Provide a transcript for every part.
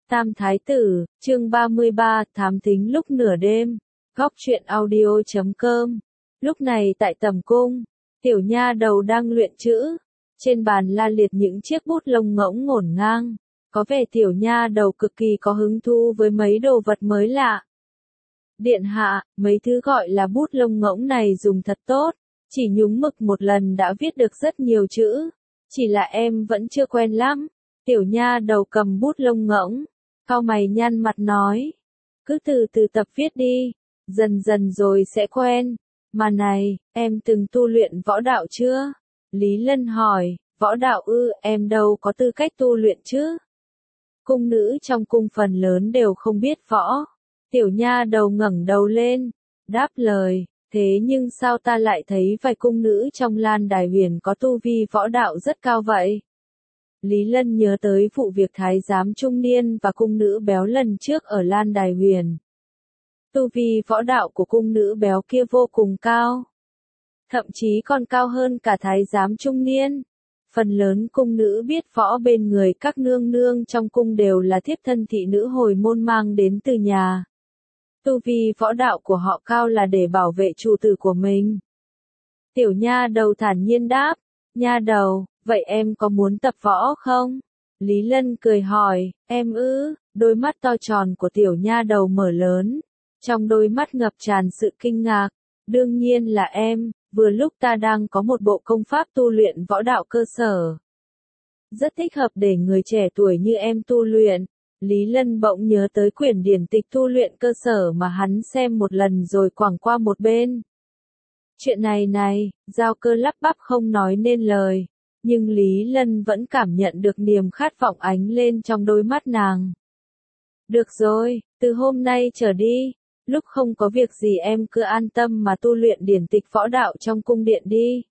Tam Thái Tử, chương 33, thám thính lúc nửa đêm, góc truyện audio.com. Lúc này tại tầm cung, tiểu nha đầu đang luyện chữ, trên bàn la liệt những chiếc bút lông ngỗng ngổn ngang, có vẻ tiểu nha đầu cực kỳ có hứng thú với mấy đồ vật mới lạ. Điện hạ, mấy thứ gọi là bút lông ngỗng này dùng thật tốt, chỉ nhúng mực một lần đã viết được rất nhiều chữ, chỉ là em vẫn chưa quen lắm. Tiểu nha đầu cầm bút lông ngỗng, cau mày nhăn mặt nói, cứ từ từ tập viết đi, dần dần rồi sẽ quen. Mà này, em từng tu luyện võ đạo chưa? Lý Lân hỏi, võ đạo ư, em đâu có tư cách tu luyện chứ? Cung nữ trong cung phần lớn đều không biết võ. Tiểu nha đầu ngẩng đầu lên, đáp lời, thế nhưng sao ta lại thấy vài cung nữ trong Lan Đài Huyền có tu vi võ đạo rất cao vậy? Lý Lân nhớ tới vụ việc thái giám trung niên và cung nữ béo lần trước ở Lan Đài Huyền. Tu vi võ đạo của cung nữ béo kia vô cùng cao. Thậm chí còn cao hơn cả thái giám trung niên. Phần lớn cung nữ biết võ bên người các nương nương trong cung đều là thiếp thân thị nữ hồi môn mang đến từ nhà. Tu vi võ đạo của họ cao là để bảo vệ chủ tử của mình. Tiểu nha đầu thản nhiên đáp, nha đầu, vậy em có muốn tập võ không? Lý Lân cười hỏi, em ư? Đôi mắt to tròn của tiểu nha đầu mở lớn, trong đôi mắt ngập tràn sự kinh ngạc. Đương nhiên là em, vừa lúc ta đang có một bộ công pháp tu luyện võ đạo cơ sở. Rất thích hợp để người trẻ tuổi như em tu luyện. Lý Lân bỗng nhớ tới quyển điển tịch tu luyện cơ sở mà hắn xem một lần rồi quẳng qua một bên. Chuyện này, Giao Cơ lắp bắp không nói nên lời, nhưng Lý Lân vẫn cảm nhận được niềm khát vọng ánh lên trong đôi mắt nàng. Được rồi, từ hôm nay trở đi, lúc không có việc gì em cứ an tâm mà tu luyện điển tịch võ đạo trong cung điện đi.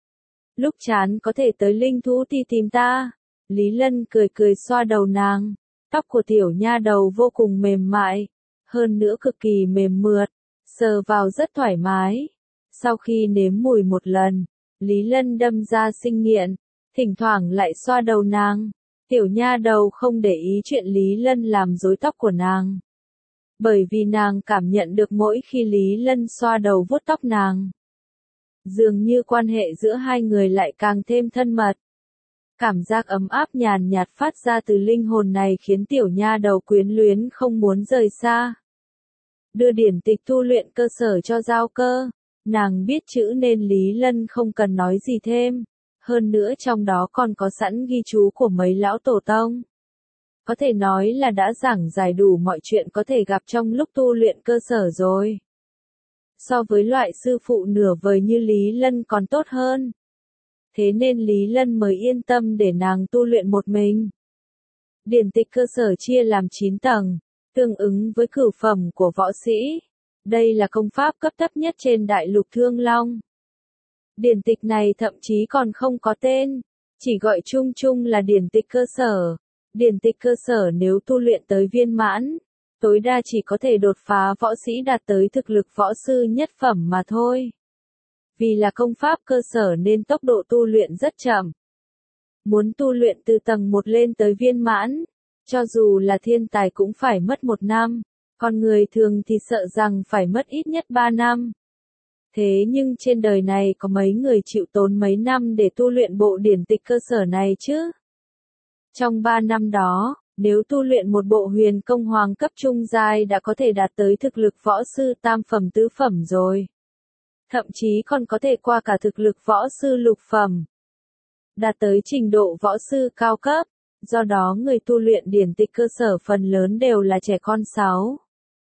Lúc chán có thể tới Linh Thú Ti tìm ta. Lý Lân cười cười xoa đầu nàng. Tóc của tiểu nha đầu vô cùng mềm mại, hơn nữa cực kỳ mềm mượt, sờ vào rất thoải mái. Sau khi nếm mùi một lần, Lý Lân đâm ra sinh nghiện, thỉnh thoảng lại xoa đầu nàng. Tiểu nha đầu không để ý chuyện Lý Lân làm rối tóc của nàng. Bởi vì nàng cảm nhận được mỗi khi Lý Lân xoa đầu vuốt tóc nàng, dường như quan hệ giữa hai người lại càng thêm thân mật. Cảm giác ấm áp nhàn nhạt phát ra từ linh hồn này khiến tiểu nha đầu quyến luyến không muốn rời xa. Đưa điển tịch tu luyện cơ sở cho Giao Cơ, nàng biết chữ nên Lý Lân không cần nói gì thêm, hơn nữa trong đó còn có sẵn ghi chú của mấy lão tổ tông. Có thể nói là đã giảng giải đủ mọi chuyện có thể gặp trong lúc tu luyện cơ sở rồi. So với loại sư phụ nửa vời như Lý Lân còn tốt hơn. Thế nên Lý Lân mới yên tâm để nàng tu luyện một mình. Điển tịch cơ sở chia làm 9 tầng, tương ứng với cửu phẩm của võ sĩ. Đây là công pháp cấp thấp nhất trên đại lục Thương Long. Điển tịch này thậm chí còn không có tên, chỉ gọi chung chung là điển tịch cơ sở. Điển tịch cơ sở nếu tu luyện tới viên mãn, tối đa chỉ có thể đột phá võ sĩ đạt tới thực lực võ sư nhất phẩm mà thôi. Vì là công pháp cơ sở nên tốc độ tu luyện rất chậm. Muốn tu luyện từ tầng 1 lên tới viên mãn, cho dù là thiên tài cũng phải mất 1 năm, còn người thường thì sợ rằng phải mất ít nhất 3 năm. Thế nhưng trên đời này có mấy người chịu tốn mấy năm để tu luyện bộ điển tịch cơ sở này chứ? Trong 3 năm đó, nếu tu luyện một bộ huyền công hoàng cấp trung giai đã có thể đạt tới thực lực võ sư tam phẩm tứ phẩm rồi. Thậm chí còn có thể qua cả thực lực võ sư lục phẩm. Đạt tới trình độ võ sư cao cấp, do đó người tu luyện điển tịch cơ sở phần lớn đều là trẻ con 6,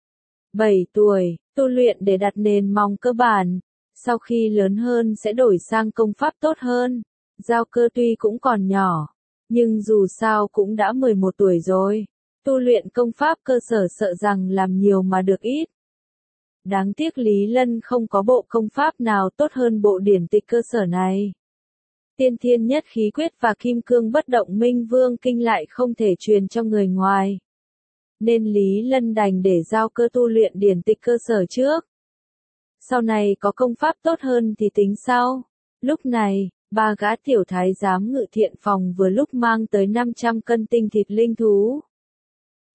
7 tuổi, tu luyện để đặt nền móng cơ bản, sau khi lớn hơn sẽ đổi sang công pháp tốt hơn. Giao Cơ tuy cũng còn nhỏ, nhưng dù sao cũng đã 11 tuổi rồi, tu luyện công pháp cơ sở sợ rằng làm nhiều mà được ít. Đáng tiếc Lý Lân không có bộ công pháp nào tốt hơn bộ điển tịch cơ sở này. Tiên thiên nhất khí quyết và kim cương bất động minh vương kinh lại không thể truyền cho người ngoài. Nên Lý Lân đành để Giao Cơ tu luyện điển tịch cơ sở trước. Sau này có công pháp tốt hơn thì tính sau. Lúc này, 3 gã tiểu thái giám ngự thiện phòng vừa lúc mang tới 500 cân tinh thịt linh thú.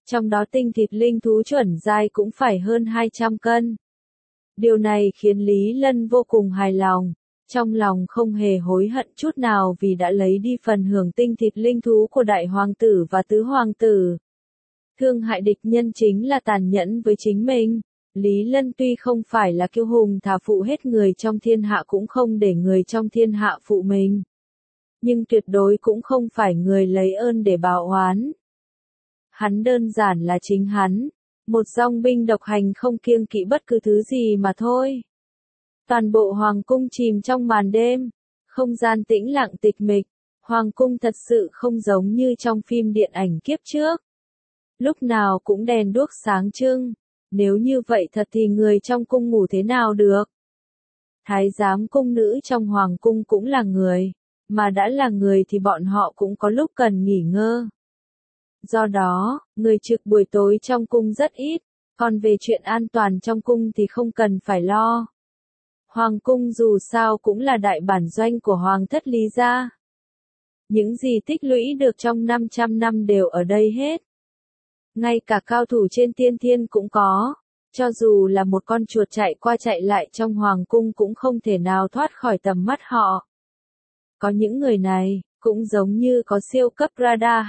Trong đó tinh thịt linh thú chuẩn giai cũng phải hơn 200 cân. Điều này khiến Lý Lân vô cùng hài lòng, trong lòng không hề hối hận chút nào vì đã lấy đi phần hưởng tinh thịt linh thú của đại hoàng tử và tứ hoàng tử. Thương hại địch nhân chính là tàn nhẫn với chính mình. Lý Lân tuy không phải là kiêu hùng thà phụ hết người trong thiên hạ cũng không để người trong thiên hạ phụ mình. Nhưng tuyệt đối cũng không phải người lấy ơn để báo oán. Hắn đơn giản là chính hắn, một dòng binh độc hành không kiêng kỵ bất cứ thứ gì mà thôi. Toàn bộ hoàng cung chìm trong màn đêm, không gian tĩnh lặng tịch mịch, hoàng cung thật sự không giống như trong phim điện ảnh kiếp trước. Lúc nào cũng đèn đuốc sáng trưng, nếu như vậy thật thì người trong cung ngủ thế nào được? Thái giám cung nữ trong hoàng cung cũng là người, mà đã là người thì bọn họ cũng có lúc cần nghỉ ngơi. Do đó, người trực buổi tối trong cung rất ít, còn về chuyện an toàn trong cung thì không cần phải lo. Hoàng cung dù sao cũng là đại bản doanh của hoàng thất Lý gia. Những gì tích lũy được trong 500 năm đều ở đây hết. Ngay cả cao thủ trên tiên thiên cũng có, cho dù là một con chuột chạy qua chạy lại trong hoàng cung cũng không thể nào thoát khỏi tầm mắt họ. Có những người này, cũng giống như có siêu cấp radar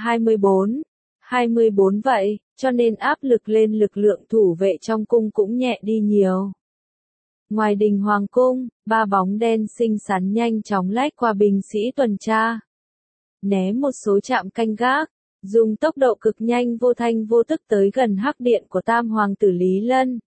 24 vậy, cho nên áp lực lên lực lượng thủ vệ trong cung cũng nhẹ đi nhiều. Ngoài đình hoàng cung, 3 bóng đen xinh xắn nhanh chóng lách qua binh sĩ tuần tra. Né một số trạm canh gác, dùng tốc độ cực nhanh vô thanh vô tức tới gần hắc điện của tam hoàng tử Lý Lân.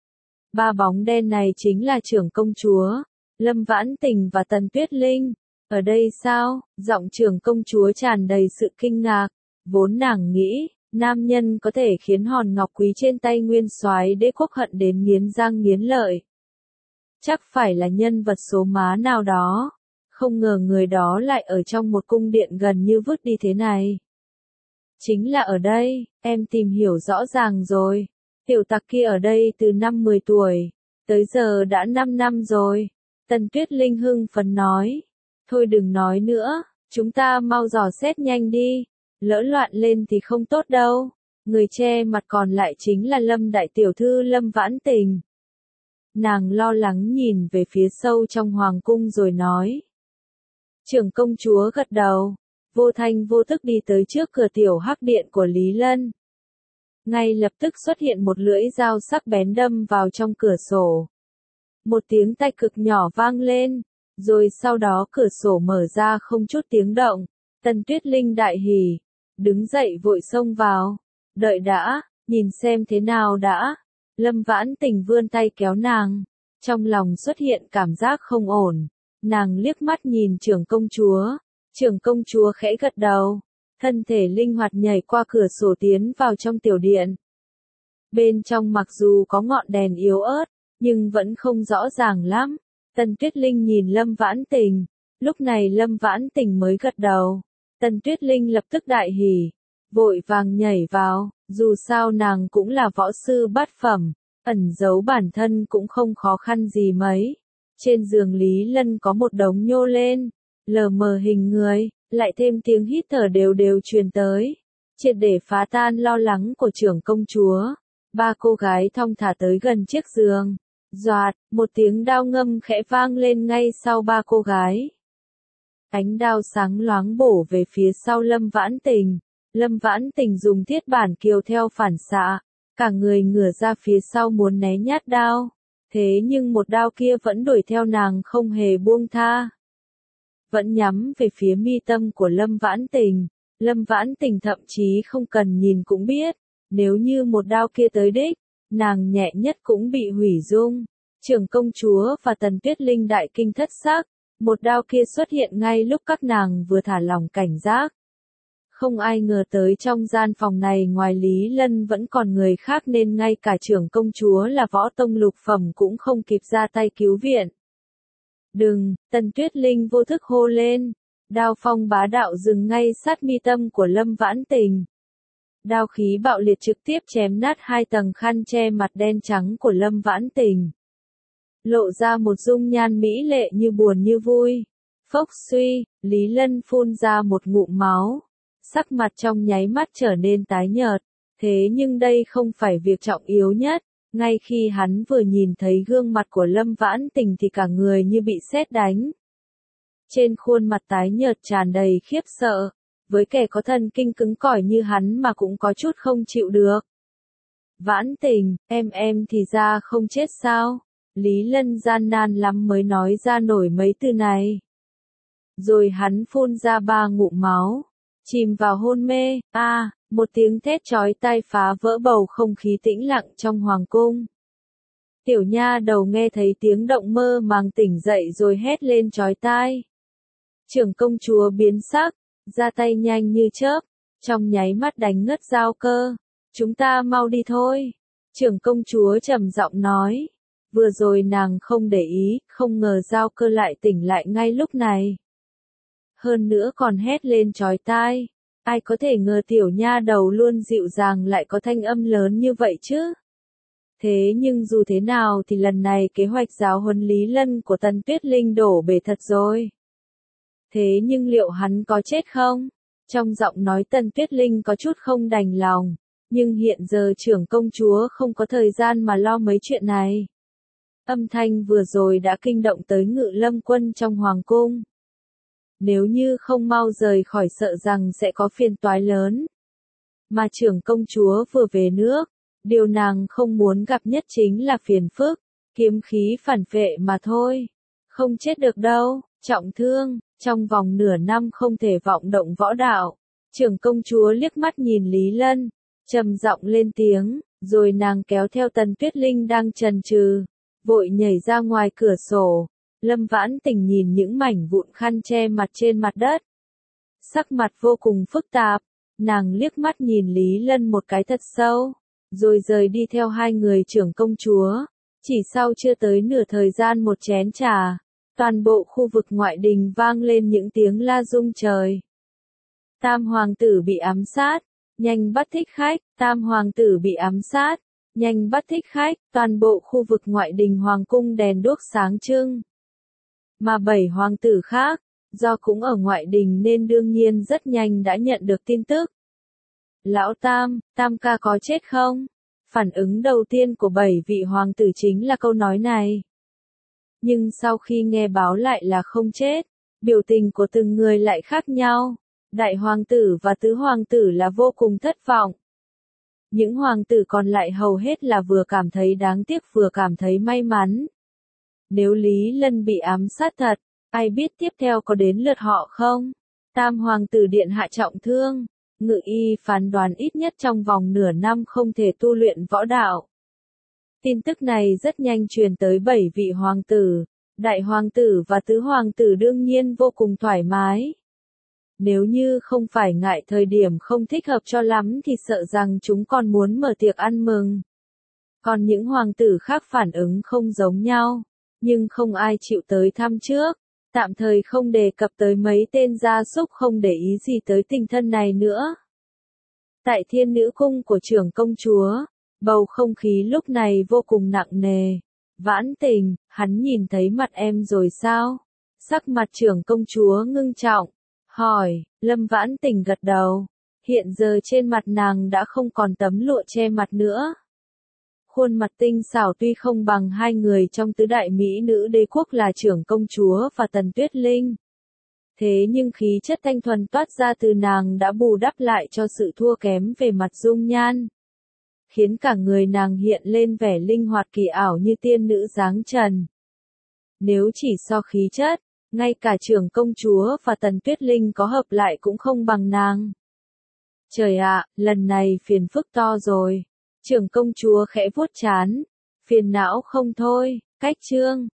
3 bóng đen này chính là trưởng công chúa, Lâm Vãn Tình và Tần Tuyết Linh. Ở đây sao? Giọng trưởng công chúa tràn đầy sự kinh ngạc, vốn nàng nghĩ, nam nhân có thể khiến hòn ngọc quý trên tay nguyên soái đế quốc hận đến nghiến răng nghiến lợi. Chắc phải là nhân vật số má nào đó, không ngờ người đó lại ở trong một cung điện gần như vứt đi thế này. Chính là ở đây, em tìm hiểu rõ ràng rồi, tiểu tặc kia ở đây từ năm 10 tuổi, tới giờ đã 5 năm rồi. Tần Tuyết Linh hưng phấn nói, thôi đừng nói nữa, chúng ta mau dò xét nhanh đi, lỡ loạn lên thì không tốt đâu. Người che mặt còn lại chính là Lâm đại tiểu thư Lâm Vãn Tình. Nàng lo lắng nhìn về phía sâu trong hoàng cung rồi nói. Trưởng công chúa gật đầu, vô thanh vô tức đi tới trước cửa tiểu hắc điện của Lý Lân. Ngay lập tức xuất hiện một lưỡi dao sắc bén đâm vào trong cửa sổ. Một tiếng tay cực nhỏ vang lên, rồi sau đó cửa sổ mở ra không chút tiếng động. Tần Tuyết Linh đại hỉ, đứng dậy vội xông vào. Đợi đã, nhìn xem thế nào đã. Lâm Vãn Tình vươn tay kéo nàng, trong lòng xuất hiện cảm giác không ổn. Nàng liếc mắt nhìn trưởng công chúa khẽ gật đầu, thân thể linh hoạt nhảy qua cửa sổ tiến vào trong tiểu điện. Bên trong mặc dù có ngọn đèn yếu ớt, nhưng vẫn không rõ ràng lắm. Tần Tuyết Linh nhìn Lâm Vãn Tình, lúc này Lâm Vãn Tình mới gật đầu. Tần Tuyết Linh lập tức đại hỉ, vội vàng nhảy vào, dù sao nàng cũng là võ sư bát phẩm, ẩn giấu bản thân cũng không khó khăn gì mấy. Trên giường Lý Lân có một đống nhô lên, lờ mờ hình người, lại thêm tiếng hít thở đều đều truyền tới. Triệt để phá tan lo lắng của trưởng công chúa, 3 cô gái thong thả tới gần chiếc giường. Doạt, một tiếng đao ngâm khẽ vang lên ngay sau 3 cô gái. Ánh đao sáng loáng bổ về phía sau Lâm Vãn Tình. Lâm Vãn Tình dùng thiết bản kiều theo phản xạ, cả người ngửa ra phía sau muốn né nhát đao. Thế nhưng một đao kia vẫn đuổi theo nàng không hề buông tha. Vẫn nhắm về phía mi tâm của Lâm Vãn Tình. Lâm Vãn Tình thậm chí không cần nhìn cũng biết, nếu như một đao kia tới đích, nàng nhẹ nhất cũng bị hủy dung. Trưởng công chúa và Tần Tuyết Linh đại kinh thất sắc, một đao kia xuất hiện ngay lúc các nàng vừa thả lỏng cảnh giác. Không ai ngờ tới trong gian phòng này ngoài Lý Lân vẫn còn người khác nên ngay cả trưởng công chúa là võ tông lục phẩm cũng không kịp ra tay cứu viện. Đừng, Tần Tuyết Linh vô thức hô lên, đao phong bá đạo dừng ngay sát mi tâm của Lâm Vãn Tình. Đao khí bạo liệt trực tiếp chém nát 2 tầng khăn che mặt đen trắng của Lâm Vãn Tình. Lộ ra một dung nhan mỹ lệ như buồn như vui. Phốc suy, Lý Lân phun ra một ngụm máu. Sắc mặt trong nháy mắt trở nên tái nhợt. Thế nhưng đây không phải việc trọng yếu nhất, ngay khi hắn vừa nhìn thấy gương mặt của Lâm Vãn Tình thì cả người như bị sét đánh. Trên khuôn mặt tái nhợt tràn đầy khiếp sợ, với kẻ có thần kinh cứng cỏi như hắn mà cũng có chút không chịu được. Vãn Tình, em thì ra không chết sao? Lý Lân gian nan lắm mới nói ra nổi mấy từ này. Rồi hắn phun ra 3 ngụm máu, chìm vào hôn mê. Một tiếng thét chói tai phá vỡ bầu không khí tĩnh lặng trong hoàng cung. Tiểu nha đầu nghe thấy tiếng động mơ màng tỉnh dậy rồi hét lên chói tai. Trưởng công chúa biến sắc, ra tay nhanh như chớp, trong nháy mắt đánh ngất Giao Cơ. Chúng ta mau đi thôi. Trưởng công chúa trầm giọng nói. Vừa rồi nàng không để ý, không ngờ Giao Cơ lại tỉnh lại ngay lúc này. Hơn nữa còn hét lên chói tai. Ai có thể ngờ tiểu nha đầu luôn dịu dàng lại có thanh âm lớn như vậy chứ? Thế nhưng dù thế nào thì lần này kế hoạch giáo huấn Lý Lân của Tần Tuyết Linh đổ bể thật rồi. Thế nhưng liệu hắn có chết không? Trong giọng nói Tần Tuyết Linh có chút không đành lòng, nhưng hiện giờ trưởng công chúa không có thời gian mà lo mấy chuyện này. Âm thanh vừa rồi đã kinh động tới Ngự Lâm quân trong hoàng cung. Nếu như không mau rời khỏi sợ rằng sẽ có phiền toái lớn. Mà trưởng công chúa vừa về nước, điều nàng không muốn gặp nhất chính là phiền phức, kiếm khí phản vệ mà thôi. Không chết được đâu, trọng thương, trong vòng nửa năm không thể vọng động võ đạo. Trưởng công chúa liếc mắt nhìn Lý Lân, trầm giọng lên tiếng, rồi nàng kéo theo Tần Tuyết Linh đang chần chừ, vội nhảy ra ngoài cửa sổ. Lâm Vãn Tình nhìn những mảnh vụn khăn che mặt trên mặt đất. Sắc mặt vô cùng phức tạp, nàng liếc mắt nhìn Lý Lân một cái thật sâu, rồi rời đi theo hai người trưởng công chúa. Chỉ sau chưa tới nửa thời gian một chén trà, toàn bộ khu vực ngoại đình vang lên những tiếng la rung trời. Tam hoàng tử bị ám sát, nhanh bắt thích khách, tam hoàng tử bị ám sát, nhanh bắt thích khách, toàn bộ khu vực ngoại đình hoàng cung đèn đuốc sáng trưng. Mà 7 hoàng tử khác, do cũng ở ngoại đình nên đương nhiên rất nhanh đã nhận được tin tức. Lão Tam, Tam ca có chết không? Phản ứng đầu tiên của 7 vị hoàng tử chính là câu nói này. Nhưng sau khi nghe báo lại là không chết, biểu tình của từng người lại khác nhau. Đại hoàng tử và tứ hoàng tử là vô cùng thất vọng. Những hoàng tử còn lại hầu hết là vừa cảm thấy đáng tiếc vừa cảm thấy may mắn. Nếu Lý Lân bị ám sát thật, ai biết tiếp theo có đến lượt họ không? Tam hoàng tử điện hạ trọng thương, Ngự y phán đoán ít nhất trong vòng nửa năm không thể tu luyện võ đạo. Tin tức này rất nhanh truyền tới 7 vị hoàng tử, đại hoàng tử và tứ hoàng tử đương nhiên vô cùng thoải mái. Nếu như không phải ngại thời điểm không thích hợp cho lắm thì sợ rằng chúng còn muốn mở tiệc ăn mừng. Còn những hoàng tử khác phản ứng không giống nhau, nhưng không ai chịu tới thăm trước, tạm thời không đề cập tới mấy tên gia súc không để ý gì tới tình thân này nữa. Tại Thiên Nữ Cung của trưởng công chúa, bầu không khí lúc này vô cùng nặng nề. Vãn Tình, hắn nhìn thấy mặt em rồi sao? Sắc mặt trưởng công chúa ngưng trọng, hỏi. Lâm Vãn Tình gật đầu. Hiện giờ trên mặt nàng đã không còn tấm lụa che mặt nữa. Khuôn mặt tinh xảo tuy không bằng hai người trong tứ đại mỹ nữ đế quốc là trưởng công chúa và Tần Tuyết Linh. Thế nhưng khí chất thanh thuần toát ra từ nàng đã bù đắp lại cho sự thua kém về mặt dung nhan, khiến cả người nàng hiện lên vẻ linh hoạt kỳ ảo như tiên nữ dáng trần. Nếu chỉ so khí chất, ngay cả trưởng công chúa và Tần Tuyết Linh có hợp lại cũng không bằng nàng. Trời ạ, lần này phiền phức to rồi. Trưởng công chúa khẽ vuốt trán, phiền não không thôi. Cách chương